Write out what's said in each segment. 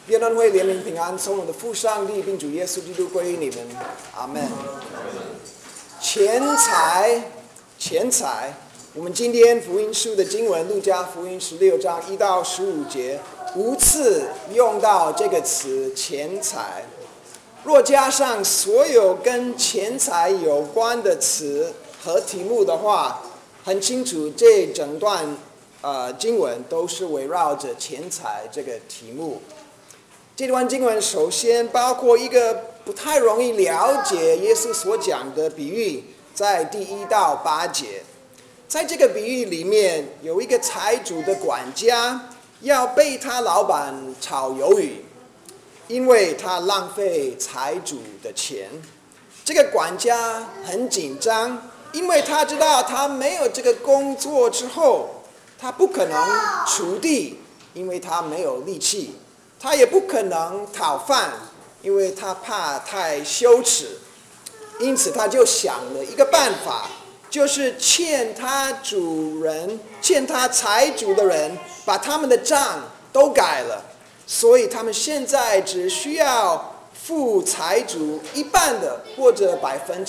愿恩惠、怜悯、平安，从我们的父上帝并主耶稣基督归于你们，阿门。钱财，我们今天福音书的经文，路加福音16章1到15节，5次用到这个词钱财。若加上所有跟钱财有关的词和题目的话，很清楚这整段经文都是围绕着钱财这个题目。这段经文首先包括一个不太容易了解耶稣所讲的比喻，在第1到8节。在这个比喻里面，有一个财主的管家要被他老板炒鱿鱼，因为他浪费财主的钱。这个管家很紧张，因为他知道他没有这个工作之后，他不可能锄地，因为他没有力气。他也不可能讨饭，因为他怕太羞耻。因此他就想了一个办法，就是欠他财主的人把他们的账都改了，所以他们现在只需要付财主一半的或者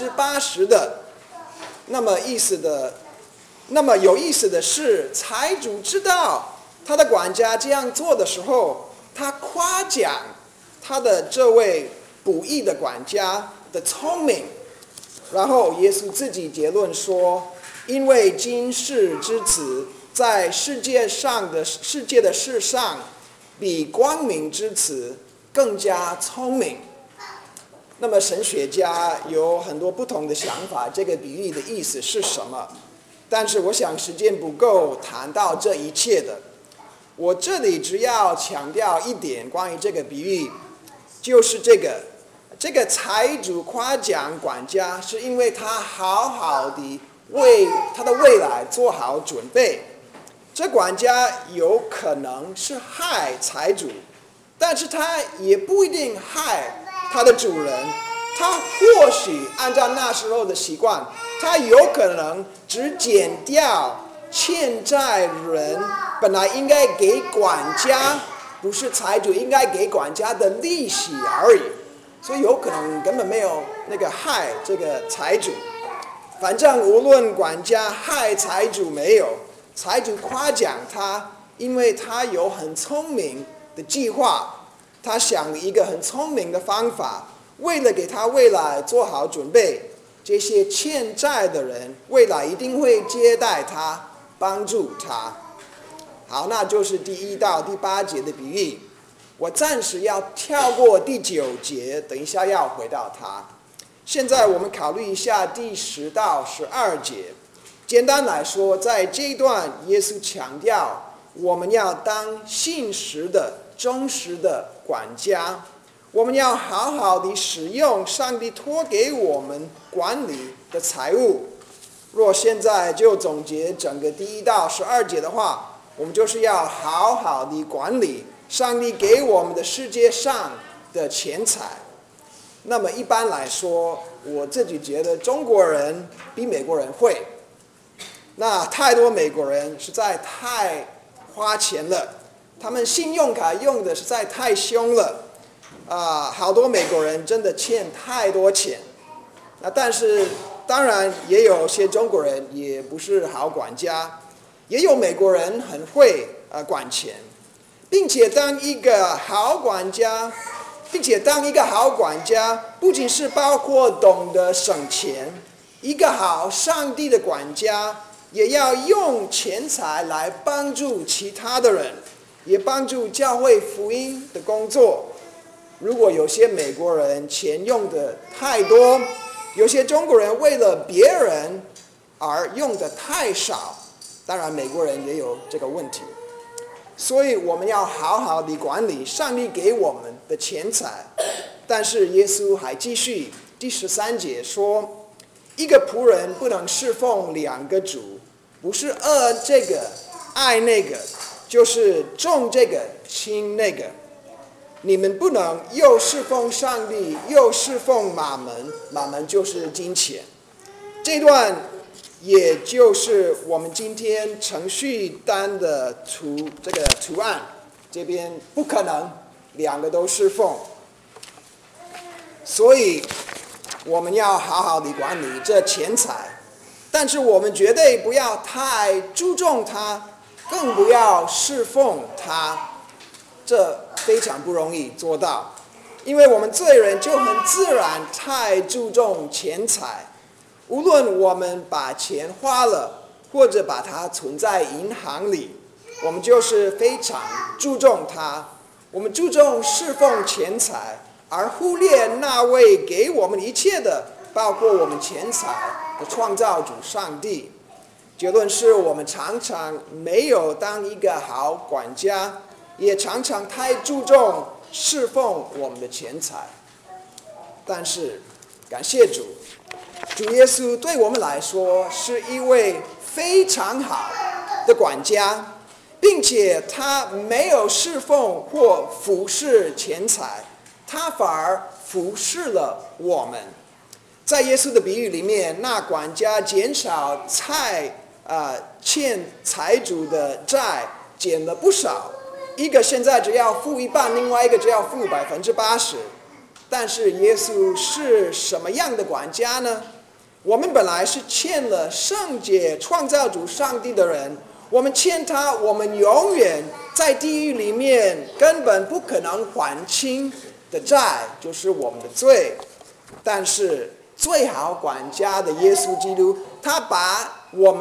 80%的。那么有意思的是，财主知道他的管家这样做的时候，他夸奖他的这位不义的管家的聪明。然后耶稣自己结论说，因为今世之子在世界的事上比光明之子更加聪明。那么神学家有很多不同的想法，这个比喻的意思是什么？但是我想时间不够谈到这一切的。我这里只要强调一点关于这个比喻，就是这个财主夸奖管家，是因为他好好的为他的未来做好准备。这管家有可能是害财主，但是他也不一定害他的主人。他或许按照那时候的习惯，他有可能只减掉欠债人本来应该给管家，不是财主应该给管家的利息而已，所以有可能根本没有害这个财主。反正无论管家害财主没有，财主夸奖他，因为他有很聪明的计划，他想了一个很聪明的方法，为了给他未来做好准备，这些欠债的人未来一定会接待他，帮助他。好，那就是第1到第8节的比喻。我暂时要跳过第9节，等一下要回到它。现在我们考虑一下第10到12节。简单来说，在这一段耶稣强调我们要当信实的忠实的管家，我们要好好的使用上帝托给我们管理的财物。若现在就总结整个第1到12节的话，我们就是要好好的管理上帝给我们的世界上的钱财。那么一般来说，我自己觉得中国人比美国人会。那太多美国人实在太花钱了，他们信用卡用的实在太凶了。好多美国人真的欠太多钱。但是当然也有些中国人也不是好管家，也有美国人很会管钱，并且当一个好管家，不仅是包括懂得省钱，一个好上帝的管家也要用钱财来帮助其他的人，也帮助教会福音的工作。如果有些美国人钱用的太多，有些中国人为了别人而用的太少，当然美国人也有这个问题。所以我们要好好的管理上帝给我们的钱财。但是耶稣还继续第13节说，一个仆人不能侍奉2个主，不是这个爱那个，就是重这个轻那个。你们不能又侍奉上帝又侍奉马门，马门就是金钱。这段也就是我们今天程序单的图案，这边不可能两个都侍奉。所以我们要好好的管理这钱财，但是我们绝对不要太注重它，更不要侍奉它，这非常不容易做到。因为我们罪人就很自然太注重钱财，无论我们把钱花了，或者把它存在银行里，我们就是非常注重它。我们注重侍奉钱财，而忽略那位给我们一切的，包括我们钱财的创造主上帝。结论是我们常常没有当一个好管家，也常常太注重侍奉我们的钱财。但是感谢主，主耶稣对我们来说是一位非常好的管家，并且他没有侍奉或服侍钱财，他反而服侍了我们。在耶稣的比喻里面，那管家减少欠财主的债，减了不少。一个现在只要付一半，另外一个只要付80%。但是耶稣是什么样的管家呢？我们本来是欠了圣洁创造主上帝的人，我们欠他，我们永远在地狱里面根本不可能还清的债，就是我们的罪。但是最好管家的耶稣基督，他把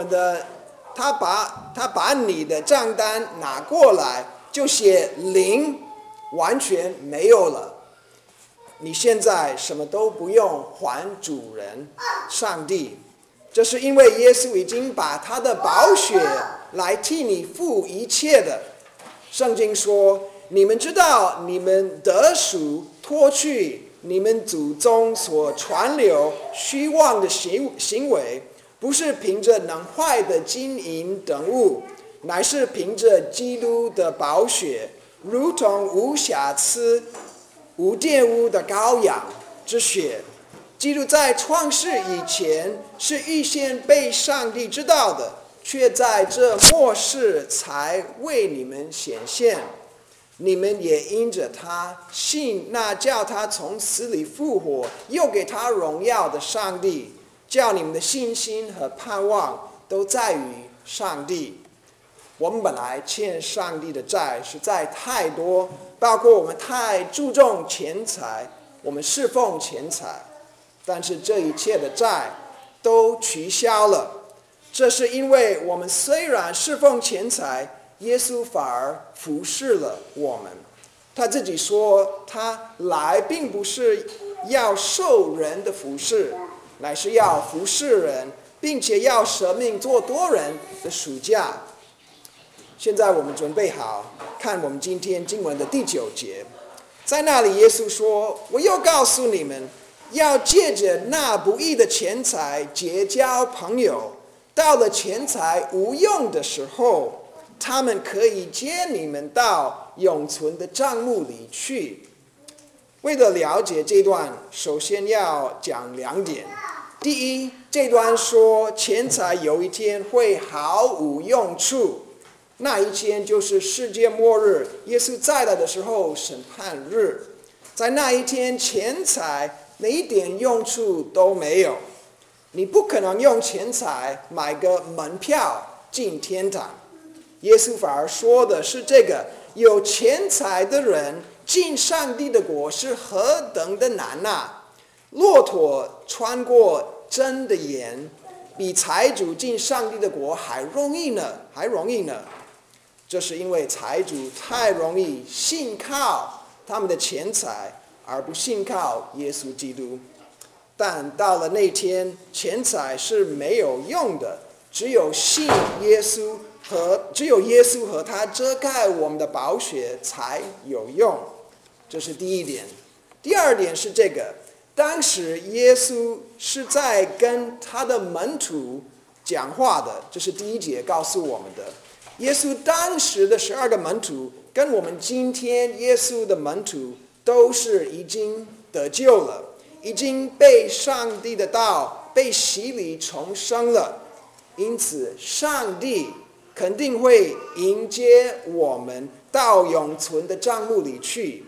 你的账单拿过来，就写0，完全没有了。你现在什么都不用还主人上帝，这是因为耶稣已经把他的宝血来替你付一切的。圣经说，你们知道你们得赎脱去你们祖宗所传流虚妄的行为，不是凭着能坏的金银等物，乃是凭着基督的宝血，如同无瑕疵无玷污的羔羊之血。基督在创世以前是预先被上帝知道的，却在这末世才为你们显现。你们也因着他信那叫他从死里复活，又给他荣耀的上帝，叫你们的信心和盼望都在于上帝。我们本来欠上帝的债实在太多，包括我们太注重钱财，我们侍奉钱财，但是这一切的债都取消了。这是因为我们虽然侍奉钱财，耶稣反而服侍了我们。他自己说，他来并不是要受人的服侍，乃是要服侍人，并且要舍命做多人的赎价。现在我们准备好看我们今天经文的第9节，在那里耶稣说，我又告诉你们，要借着那不义的钱财结交朋友，到了钱财无用的时候，他们可以接你们到永存的帐幕里去。为了了解这段，首先要讲2点。第一，这段说钱财有一天会毫无用处，那一天就是世界末日，耶稣再来的时候审判日。在那一天，钱财哪一点用处都没有，你不可能用钱财买个门票进天堂。耶稣反而说的是这个，有钱财的人进上帝的国是何等的难啊！骆驼穿过针的眼，比财主进上帝的国还容易呢。这是因为财主太容易信靠他们的钱财，而不信靠耶稣基督。但到了那天，钱财是没有用的，只有耶稣和他遮盖我们的宝血才有用。这是第一点。第二点是这个，当时耶稣是在跟他的门徒讲话的，这是第1节告诉我们的。耶稣当时的12个门徒，跟我们今天耶稣的门徒都是已经得救了，已经被上帝的道被洗礼重生了，因此上帝肯定会迎接我们到永存的帐幕里去。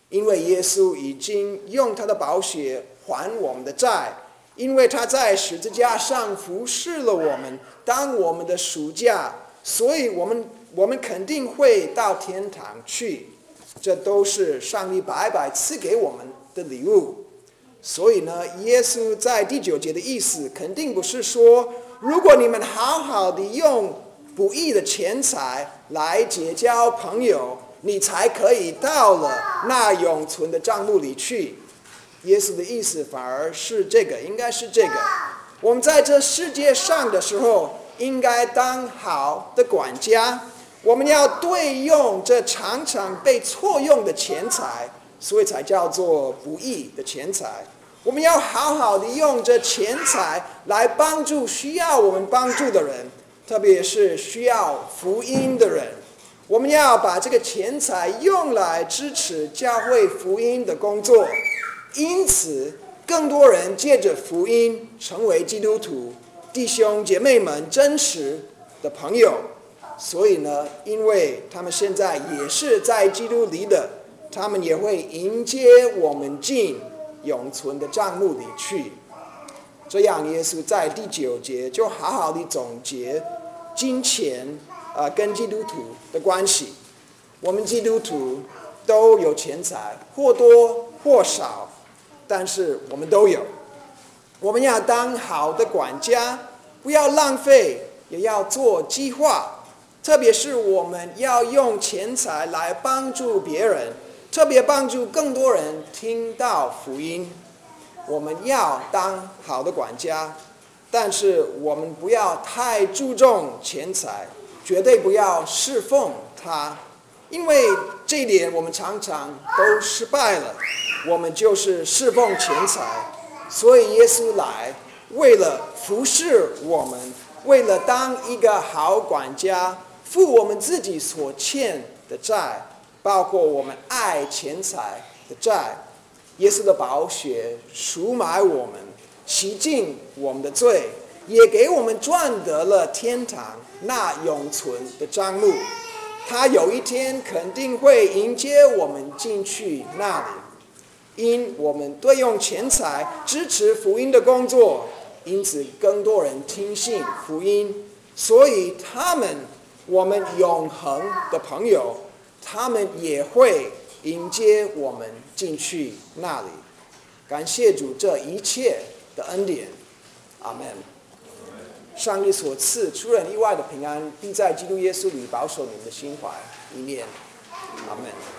因为耶稣已经用他的宝血还我们的债，因为他在十字架上服侍了我们，当我们的赎价，所以我们肯定会到天堂去。这都是上帝白白赐给我们的礼物。所以呢，耶稣在第9节的意思肯定不是说，如果你们好好的用不义的钱财来结交朋友，你才可以到了那永存的帐幕里去。耶稣的意思反而是这个，应该是这个：我们在这世界上的时候，应该当好的管家，我们要对用这常常被错用的钱财，所以才叫做不义的钱财。我们要好好的用这钱财来帮助需要我们帮助的人，特别是需要福音的人。我们要把这个钱财用来支持教会福音的工作，因此更多人借着福音成为基督徒，弟兄姐妹们真实的朋友。所以呢，因为他们现在也是在基督里的，他们也会迎接我们进永存的帐幕里去。这样耶稣在第9节就好好的总结金钱跟基督徒的关系。我们基督徒都有钱财，或多或少，但是我们都有。我们要当好的管家，不要浪费，也要做计划。特别是我们要用钱财来帮助别人，特别帮助更多人听到福音。我们要当好的管家，但是我们不要太注重钱财，绝对不要侍奉他，因为这一点我们常常都失败了。我们就是侍奉钱财，所以耶稣来，为了服侍我们，为了当一个好管家，付我们自己所欠的债，包括我们爱钱财的债。耶稣的宝血赎买我们，洗净我们的罪，也给我们赚得了天堂那永存的帐幕。他有一天肯定会迎接我们进去那里。因我们对用钱财支持福音的工作，因此更多人听信福音，所以我们永恒的朋友，他们也会迎接我们进去那里。感谢主这一切的恩典，阿们。上帝所赐出人意外的平安，必在基督耶稣里保守你们的心怀意念，阿们。